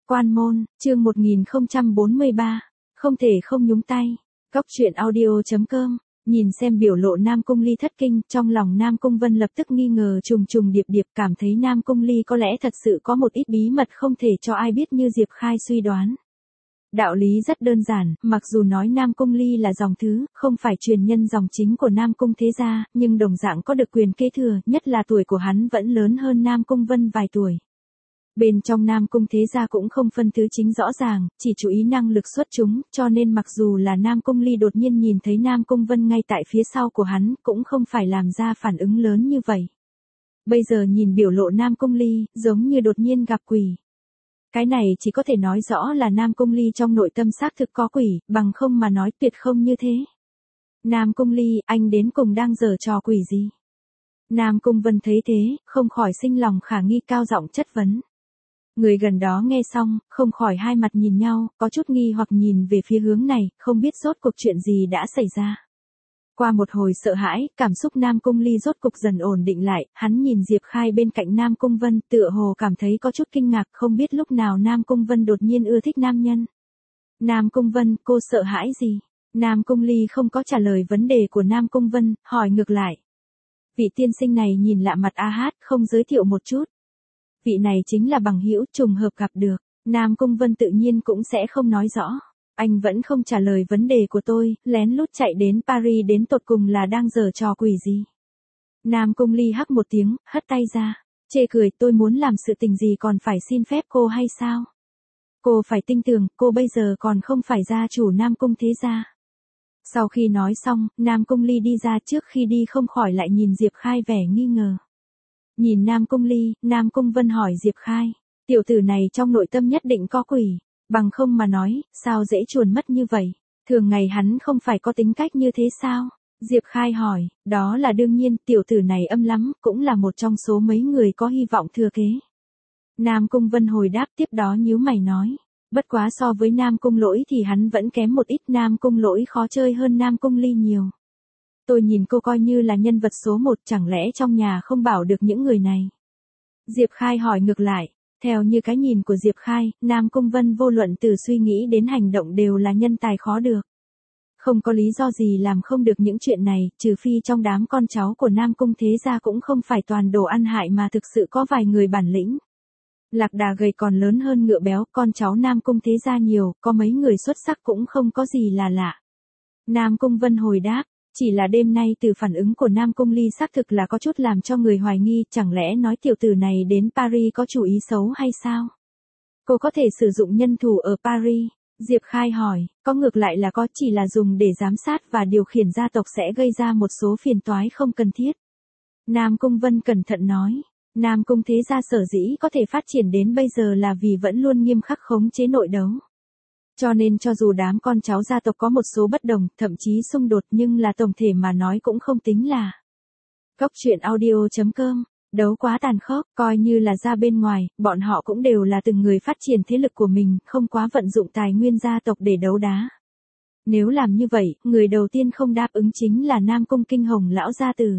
Quan môn, chương 1043. Không thể không nhúng tay. Góc truyện audio.com. Nhìn xem biểu lộ Nam Cung Ly thất kinh, trong lòng Nam Cung Vân lập tức nghi ngờ trùng trùng điệp điệp, cảm thấy Nam Cung Ly có lẽ thật sự có một ít bí mật không thể cho ai biết như Diệp Khai suy đoán. Đạo lý rất đơn giản, mặc dù nói Nam Cung Ly là dòng thứ, không phải truyền nhân dòng chính của Nam Cung thế gia, nhưng đồng dạng có được quyền kế thừa, nhất là tuổi của hắn vẫn lớn hơn Nam Cung Vân vài tuổi. Bên trong Nam Cung thế gia cũng không phân tứ chính rõ ràng, chỉ chú ý năng lực xuất chúng, cho nên mặc dù là Nam Cung Ly đột nhiên nhìn thấy Nam Cung Vân ngay tại phía sau của hắn, cũng không phải làm ra phản ứng lớn như vậy. Bây giờ nhìn biểu lộ Nam Cung Ly, giống như đột nhiên gặp quỷ. Cái này chỉ có thể nói rõ là Nam Cung Ly trong nội tâm xác thực có quỷ, bằng không mà nói tuyệt không như thế. Nam Cung Ly, anh đến cùng đang giở trò quỷ gì? Nam Cung Vân thấy thế, không khỏi sinh lòng khả nghi, cao giọng chất vấn. Người gần đó nghe xong, không khỏi hai mặt nhìn nhau, có chút nghi hoặc nhìn về phía hướng này, không biết rốt cuộc chuyện gì đã xảy ra. Qua một hồi sợ hãi, cảm xúc Nam Cung Ly rốt cục dần ổn định lại, hắn nhìn Diệp Khai bên cạnh Nam Cung Vân, tựa hồ cảm thấy có chút kinh ngạc, không biết lúc nào Nam Cung Vân đột nhiên ưa thích nam nhân. Nam Cung Vân, cô sợ hãi gì? Nam Cung Ly không có trả lời vấn đề của Nam Cung Vân, hỏi ngược lại. Vị tiên sinh này nhìn lạ mặt a hát, không giới thiệu một chút. Vị này chính là bằng hữu trùng hợp gặp được, Nam Cung Vân tự nhiên cũng sẽ không nói rõ. Anh vẫn không trả lời vấn đề của tôi, lén lút chạy đến Paris đến tột cùng là đang giở trò quỷ gì. Nam Cung Ly hắc một tiếng, hất tay ra, chê cười, tôi muốn làm sự tình gì còn phải xin phép cô hay sao? Cô phải tin tưởng, cô bây giờ còn không phải gia chủ Nam Cung thế gia. Sau khi nói xong, Nam Cung Ly đi ra, trước khi đi không khỏi lại nhìn Diệp Khai vẻ nghi ngờ. Nhìn Nam Cung Ly, Nam Cung Vân hỏi Diệp Khai, tiểu tử này trong nội tâm nhất định có quỷ, bằng không mà nói, sao dễ chuồn mất như vậy, thường ngày hắn không phải có tính cách như thế sao? Diệp Khai hỏi, đó là đương nhiên, tiểu tử này âm lắm, cũng là một trong số mấy người có hy vọng thừa kế. Nam Cung Vân hồi đáp, tiếp đó nhíu mày nói, bất quá so với Nam Cung Lỗi thì hắn vẫn kém một ít, Nam Cung Lỗi khó chơi hơn Nam Cung Ly nhiều. Tôi nhìn cô coi như là nhân vật số 1, chẳng lẽ trong nhà không bảo được những người này? Diệp Khai hỏi ngược lại, theo như cái nhìn của Diệp Khai, Nam Cung Vân vô luận từ suy nghĩ đến hành động đều là nhân tài khó được. Không có lý do gì làm không được những chuyện này, trừ phi trong đám con cháu của Nam Cung thế gia cũng không phải toàn đồ ăn hại mà thực sự có vài người bản lĩnh. Lạc đà gầy còn lớn hơn ngựa béo, con cháu Nam Cung thế gia nhiều, có mấy người xuất sắc cũng không có gì là lạ. Nam Cung Vân hồi đáp. Chỉ là đêm nay từ phản ứng của Nam Cung Ly xác thực là có chút làm cho người hoài nghi, chẳng lẽ nói tiểu tử này đến Paris có chủ ý xấu hay sao? Cô có thể sử dụng nhân thủ ở Paris? Diệp Khai hỏi, có, ngược lại là có, chỉ là dùng để giám sát và điều khiển gia tộc sẽ gây ra một số phiền toái không cần thiết. Nam Cung Vân cẩn thận nói, Nam Cung thế gia sở dĩ có thể phát triển đến bây giờ là vì vẫn luôn nghiêm khắc khống chế nội đấu. Cho nên cho dù đám con cháu gia tộc có một số bất đồng, thậm chí xung đột, nhưng là tổng thể mà nói cũng không tính là. Góc truyện audio.com, đấu quá tàn khốc, coi như là ra bên ngoài, bọn họ cũng đều là từng người phát triển thế lực của mình, không quá vận dụng tài nguyên gia tộc để đấu đá. Nếu làm như vậy, người đầu tiên không đáp ứng chính là Nam Cung Kinh Hồng lão gia tử.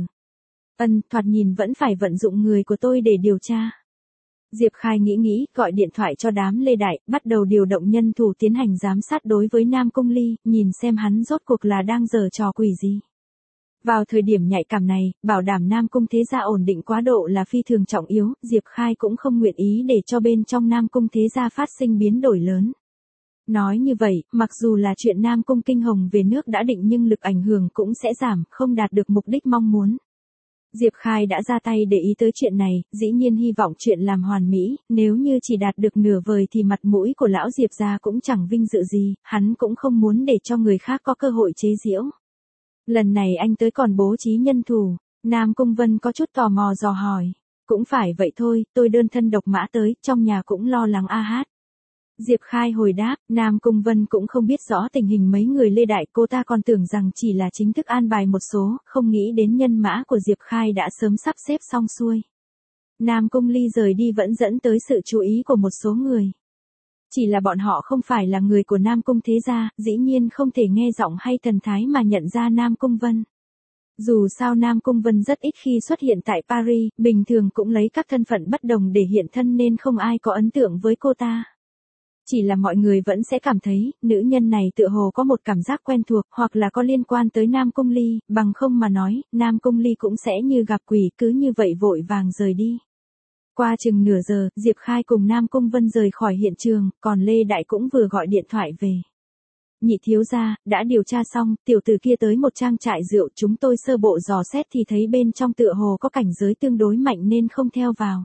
Thoạt nhìn vẫn phải vận dụng người của tôi để điều tra. Diệp Khai nghĩ, gọi điện thoại cho đám Lê Đại, bắt đầu điều động nhân thủ tiến hành giám sát đối với Nam Cung Ly, nhìn xem hắn rốt cuộc là đang giở trò quỷ gì. Vào thời điểm nhạy cảm này, bảo đảm Nam Cung thế gia ổn định quá độ là phi thường trọng yếu, Diệp Khai cũng không nguyện ý để cho bên trong Nam Cung thế gia phát sinh biến đổi lớn. Nói như vậy, mặc dù là chuyện Nam Cung Kinh Hồng về nước đã định nhưng lực ảnh hưởng cũng sẽ giảm, không đạt được mục đích mong muốn. Diệp Khai đã ra tay để ý tới chuyện này, dĩ nhiên hy vọng chuyện làm hoàn mỹ, nếu như chỉ đạt được nửa vời thì mặt mũi của lão Diệp gia cũng chẳng vinh dự gì, hắn cũng không muốn để cho người khác có cơ hội chế giễu. Lần này anh tới còn bố trí nhân thủ, Nam Cung Vân có chút tò mò dò hỏi, cũng phải vậy thôi, tôi đơn thân độc mã tới, trong nhà cũng lo lắng a hát. Diệp Khai hồi đáp, Nam Cung Vân cũng không biết rõ tình hình mấy người Lê Đại, cô ta còn tưởng rằng chỉ là chính thức an bài một số, không nghĩ đến nhân mã của Diệp Khai đã sớm sắp xếp xong xuôi. Nam Cung Ly rời đi vẫn dẫn tới sự chú ý của một số người. Chỉ là bọn họ không phải là người của Nam Cung thế gia, dĩ nhiên không thể nghe giọng hay thần thái mà nhận ra Nam Cung Vân. Dù sao Nam Cung Vân rất ít khi xuất hiện tại Paris, bình thường cũng lấy các thân phận bất đồng để hiện thân nên không ai có ấn tượng với cô ta. Chỉ là mọi người vẫn sẽ cảm thấy, nữ nhân này tựa hồ có một cảm giác quen thuộc, hoặc là có liên quan tới Nam Cung Ly, bằng không mà nói, Nam Cung Ly cũng sẽ như gặp quỷ, cứ như vậy vội vàng rời đi. Qua chừng nửa giờ, Diệp Khai cùng Nam Cung Vân rời khỏi hiện trường, còn Lê Đại cũng vừa gọi điện thoại về. Nhị thiếu gia, đã điều tra xong, tiểu tử kia tới một trang trại rượu, chúng tôi sơ bộ dò xét thì thấy bên trong tựa hồ có cảnh giới tương đối mạnh nên không theo vào.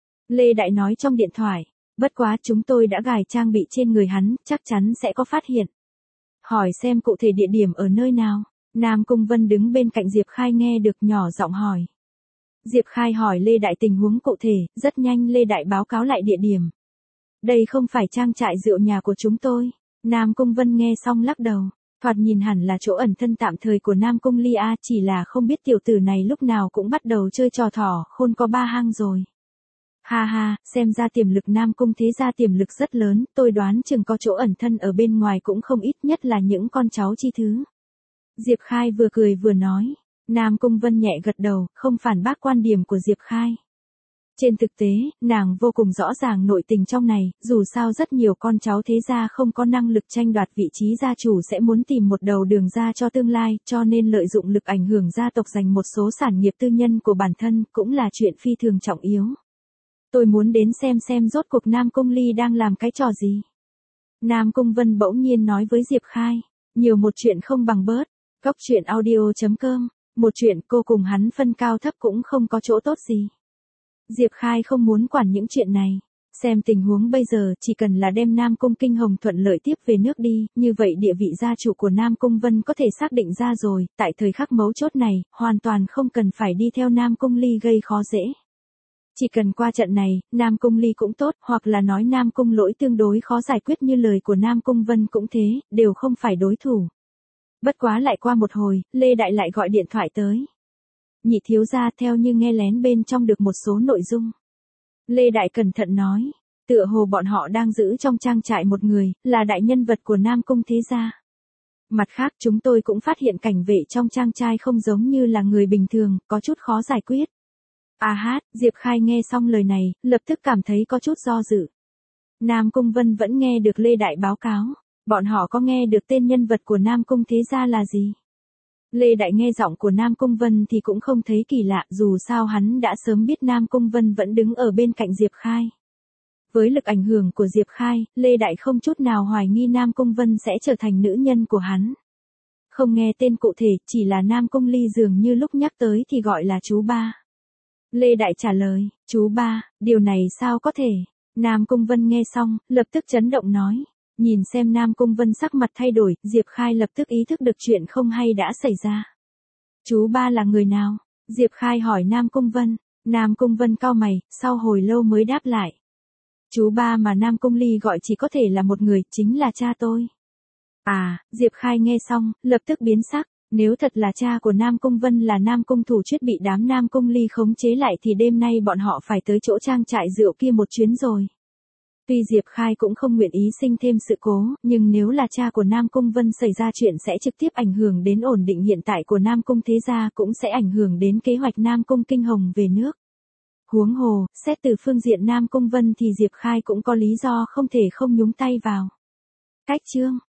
Lê Đại nói trong điện thoại, bất quá chúng tôi đã gài trang bị trên người hắn, chắc chắn sẽ có phát hiện. Hỏi xem cụ thể địa điểm ở nơi nào. Nam Cung Vân đứng bên cạnh Diệp Khai nghe được nhỏ giọng hỏi. Diệp Khai hỏi Lê Đại tình huống cụ thể, rất nhanh Lê Đại báo cáo lại địa điểm. Đây không phải trang trại rượu nhà của chúng tôi. Nam Cung Vân nghe xong lắc đầu. Thoạt nhìn hẳn là chỗ ẩn thân tạm thời của Nam Cung Ly A, chỉ là không biết tiểu tử này lúc nào cũng bắt đầu chơi trò thỏ khôn có ba hang rồi. Ha ha, xem ra tiềm lực Nam Cung thế gia tiềm lực rất lớn, tôi đoán chừng có chỗ ẩn thân ở bên ngoài cũng không ít, nhất là những con cháu chi thứ. Diệp Khai vừa cười vừa nói. Nam Cung Vân nhẹ gật đầu, không phản bác quan điểm của Diệp Khai. Trên thực tế, nàng vô cùng rõ ràng nội tình trong này, dù sao rất nhiều con cháu thế gia không có năng lực tranh đoạt vị trí gia chủ sẽ muốn tìm một đầu đường ra cho tương lai, cho nên lợi dụng lực ảnh hưởng gia tộc giành một số sản nghiệp tư nhân của bản thân cũng là chuyện phi thường trọng yếu. Tôi muốn đến xem rốt cuộc Nam Cung Ly đang làm cái trò gì. Nam Cung Vân bỗng nhiên nói với Diệp Khai, nhiều một chuyện không bằng bớt. Góc truyện audio.com, một chuyện cô cùng hắn phân cao thấp cũng không có chỗ tốt gì. Diệp Khai không muốn quản những chuyện này. Xem tình huống bây giờ, chỉ cần là đem Nam Cung Kinh Hồng thuận lợi tiếp về nước đi, như vậy địa vị gia chủ của Nam Cung Vân có thể xác định ra rồi, tại thời khắc mấu chốt này, hoàn toàn không cần phải đi theo Nam Cung Ly gây khó dễ. Chỉ cần qua trận này, Nam Cung Ly cũng tốt, hoặc là nói Nam Cung Lỗi tương đối khó giải quyết như lời của Nam Cung Vân cũng thế, đều không phải đối thủ. Bất quá lại qua một hồi, Lê Đại lại gọi điện thoại tới. Nhị thiếu gia theo như nghe lén bên trong được một số nội dung. Lê Đại cẩn thận nói, tựa hồ bọn họ đang giữ trong trang trại một người, là đại nhân vật của Nam Cung thế gia. Mặt khác chúng tôi cũng phát hiện cảnh vệ trong trang trại không giống như là người bình thường, có chút khó giải quyết. Diệp Khai nghe xong lời này, lập tức cảm thấy có chút do dự. Nam Cung Vân vẫn nghe được Lê Đại báo cáo. Bọn họ có nghe được tên nhân vật của Nam Cung thế gia là gì? Lê Đại nghe giọng của Nam Cung Vân thì cũng không thấy kỳ lạ, dù sao hắn đã sớm biết Nam Cung Vân vẫn đứng ở bên cạnh Diệp Khai. Với lực ảnh hưởng của Diệp Khai, Lê Đại không chút nào hoài nghi Nam Cung Vân sẽ trở thành nữ nhân của hắn. Không nghe tên cụ thể, chỉ là Nam Cung Ly dường như lúc nhắc tới thì gọi là chú ba. Lê Đại trả lời, chú ba, điều này sao có thể? Nam Cung Vân nghe xong, lập tức chấn động nói. Nhìn xem Nam Cung Vân sắc mặt thay đổi, Diệp Khai lập tức ý thức được chuyện không hay đã xảy ra. Chú ba là người nào? Diệp Khai hỏi Nam Cung Vân. Nam Cung Vân cau mày, sau hồi lâu mới đáp lại. Chú ba mà Nam Cung Ly gọi chỉ có thể là một người, chính là cha tôi. Diệp Khai nghe xong, lập tức biến sắc. Nếu thật là cha của Nam Cung Vân là Nam Cung Thủ Chuyết bị đám Nam Cung Ly khống chế lại thì đêm nay bọn họ phải tới chỗ trang trại rượu kia một chuyến rồi. Tuy Diệp Khai cũng không nguyện ý sinh thêm sự cố, nhưng nếu là cha của Nam Cung Vân xảy ra chuyện sẽ trực tiếp ảnh hưởng đến ổn định hiện tại của Nam Cung thế gia, cũng sẽ ảnh hưởng đến kế hoạch Nam Cung Kinh Hồng về nước. Huống hồ, xét từ phương diện Nam Cung Vân thì Diệp Khai cũng có lý do không thể không nhúng tay vào. Cách chương